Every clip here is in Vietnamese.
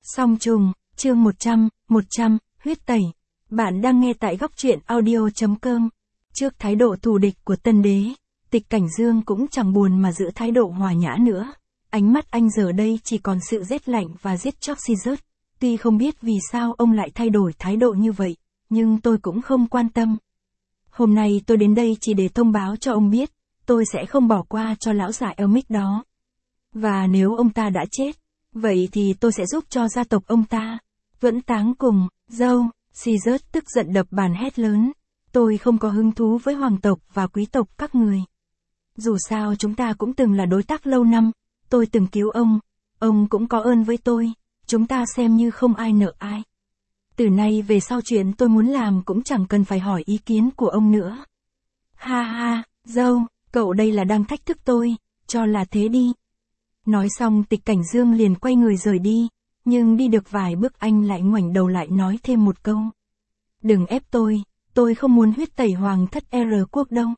Song trùng, chương 100, huyết tẩy. Bạn đang nghe tại góc truyện audio.com. Trước thái độ thù địch của tân đế, Tịch Cảnh Dương cũng chẳng buồn mà giữ thái độ hòa nhã nữa. Ánh mắt anh giờ đây chỉ còn sự rét lạnh và giết chóc Caesar. Tuy không biết vì sao ông lại thay đổi thái độ như vậy, nhưng tôi cũng không quan tâm. Hôm nay tôi đến đây chỉ để thông báo cho ông biết, tôi sẽ không bỏ qua cho lão già Elmic đó. Và nếu ông ta đã chết, vậy thì tôi sẽ giúp cho gia tộc ông ta vẫn táng cùng dâu. Caesar tức giận đập bàn hét lớn. Tôi không có hứng thú với hoàng tộc và quý tộc các người. Dù sao chúng ta cũng từng là đối tác lâu năm, tôi từng cứu ông cũng có ơn với tôi, chúng ta xem như không ai nợ ai. Từ nay về sau chuyện tôi muốn làm cũng chẳng cần phải hỏi ý kiến của ông nữa. Ha ha, dâu, cậu đây là đang thách thức tôi, cho là thế đi. Nói xong Tịch Cảnh Dương liền quay người rời đi, nhưng đi được vài bước anh lại ngoảnh đầu lại nói thêm một câu. Đừng ép tôi không muốn huyết tẩy hoàng thất R quốc đâu.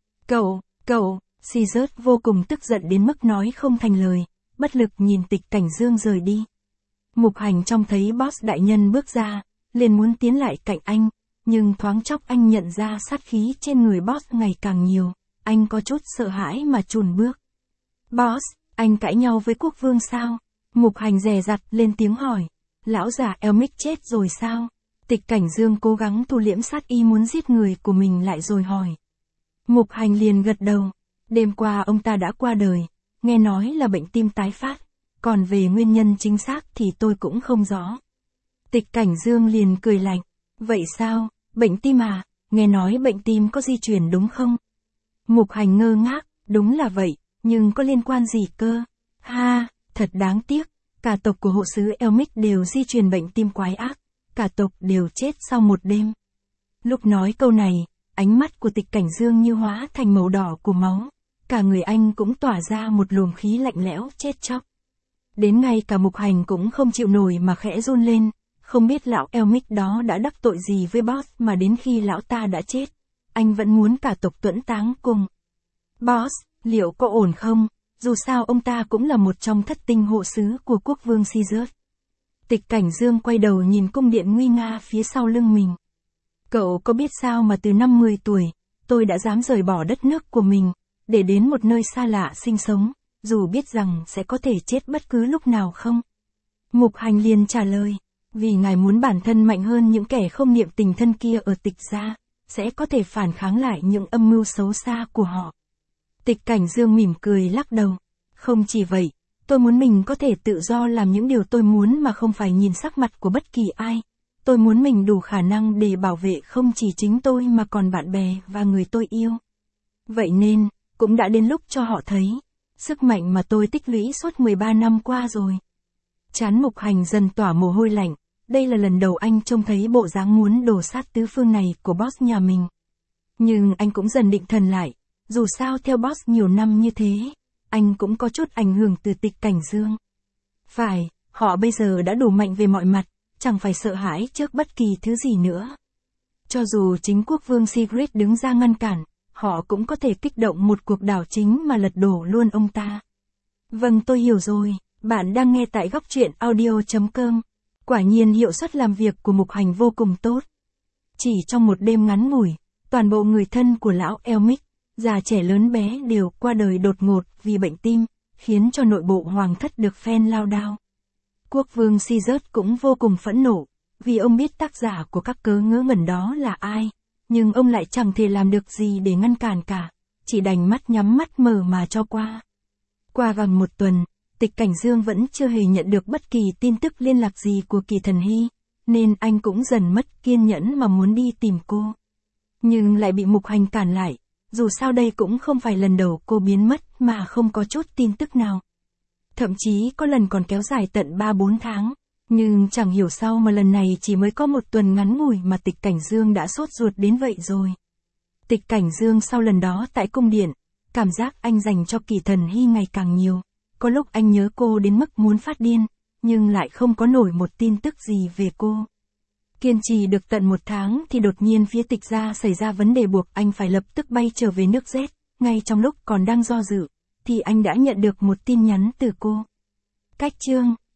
Cậu, Caesar vô cùng tức giận đến mức nói không thành lời, bất lực nhìn Tịch Cảnh Dương rời đi. Mục Hành trông thấy boss đại nhân bước ra, liền muốn tiến lại cạnh anh, nhưng thoáng chốc anh nhận ra sát khí trên người boss ngày càng nhiều, anh có chút sợ hãi mà chùn bước. Boss, anh cãi nhau với quốc vương sao? Mục Hành dè dặt lên tiếng hỏi. Lão già Elmic chết rồi sao? Tịch Cảnh Dương cố gắng thu liễm sát ý muốn giết người của mình lại rồi hỏi. Mục Hành liền gật đầu. Đêm qua ông ta đã qua đời, nghe nói là bệnh tim tái phát, còn về nguyên nhân chính xác thì tôi cũng không rõ. Tịch Cảnh Dương liền cười lạnh. Vậy sao, bệnh tim à, nghe nói bệnh tim có di truyền đúng không? Mục Hành ngơ ngác, đúng là vậy, nhưng có liên quan gì cơ? Ha, thật đáng tiếc, cả tộc của hộ sứ Elmic đều di truyền bệnh tim quái ác, cả tộc đều chết sau một đêm. Lúc nói câu này, ánh mắt của Tịch Cảnh Dương như hóa thành màu đỏ của máu, cả người anh cũng tỏa ra một luồng khí lạnh lẽo chết chóc. Đến ngay cả Mục Hành cũng không chịu nổi mà khẽ run lên, không biết lão Elmic đó đã đắc tội gì với boss mà đến khi lão ta đã chết, anh vẫn muốn cả tộc tuẫn táng cùng. Boss, liệu có ổn không? Dù sao ông ta cũng là một trong thất tinh hộ sứ của quốc vương Caesar. Tịch Cảnh Dương quay đầu nhìn cung điện nguy nga phía sau lưng mình. Cậu có biết sao mà từ năm 10 tuổi, tôi đã dám rời bỏ đất nước của mình, để đến một nơi xa lạ sinh sống, dù biết rằng sẽ có thể chết bất cứ lúc nào không? Mục Hành liền trả lời, vì ngài muốn bản thân mạnh hơn những kẻ không niệm tình thân kia ở Tịch gia, sẽ có thể phản kháng lại những âm mưu xấu xa của họ. Tịch Cảnh Dương mỉm cười lắc đầu. Không chỉ vậy, tôi muốn mình có thể tự do làm những điều tôi muốn mà không phải nhìn sắc mặt của bất kỳ ai. Tôi muốn mình đủ khả năng để bảo vệ không chỉ chính tôi mà còn bạn bè và người tôi yêu. Vậy nên, cũng đã đến lúc cho họ thấy sức mạnh mà tôi tích lũy suốt 13 năm qua rồi. Trán Mục Hành dần tỏa mồ hôi lạnh, đây là lần đầu anh trông thấy bộ dáng muốn đổ sát tứ phương này của boss nhà mình. Nhưng anh cũng dần định thần lại. Dù sao theo boss nhiều năm như thế, anh cũng có chút ảnh hưởng từ Tịch Cảnh Dương. Phải, họ bây giờ đã đủ mạnh về mọi mặt, chẳng phải sợ hãi trước bất kỳ thứ gì nữa. Cho dù chính quốc vương Sigrid đứng ra ngăn cản, họ cũng có thể kích động một cuộc đảo chính mà lật đổ luôn ông ta. Vâng, tôi hiểu rồi, bạn đang nghe tại góc truyện audio.com. Quả nhiên hiệu suất làm việc của Mục Hành vô cùng tốt. Chỉ trong một đêm ngắn ngủi, toàn bộ người thân của lão Elmic, già trẻ lớn bé đều qua đời đột ngột vì bệnh tim, khiến cho nội bộ hoàng thất được phen lao đao. Quốc vương Caesar cũng vô cùng phẫn nộ, vì ông biết tác giả của các cớ ngớ ngẩn đó là ai, nhưng ông lại chẳng thể làm được gì để ngăn cản cả, chỉ đành mắt nhắm mắt mở mà cho qua. Qua gần một tuần, Tịch Cảnh Dương vẫn chưa hề nhận được bất kỳ tin tức liên lạc gì của Kỳ Thần Hy, nên anh cũng dần mất kiên nhẫn mà muốn đi tìm cô. Nhưng lại bị Mục Hành cản lại. Dù sao đây cũng không phải lần đầu cô biến mất mà không có chút tin tức nào. Thậm chí có lần còn kéo dài tận 3-4 tháng. Nhưng chẳng hiểu sao mà lần này chỉ mới có một tuần ngắn ngủi mà Tịch Cảnh Dương đã sốt ruột đến vậy rồi. Tịch Cảnh Dương sau lần đó tại cung điện, cảm giác anh dành cho Kỳ Thần Hy ngày càng nhiều. Có lúc anh nhớ cô đến mức muốn phát điên, nhưng lại không có nổi một tin tức gì về cô. Kiên trì được tận 1 tháng thì đột nhiên phía Tịch gia xảy ra vấn đề buộc anh phải lập tức bay trở về nước Z. Ngay trong lúc còn đang do dự, thì anh đã nhận được một tin nhắn từ cô. Cách chương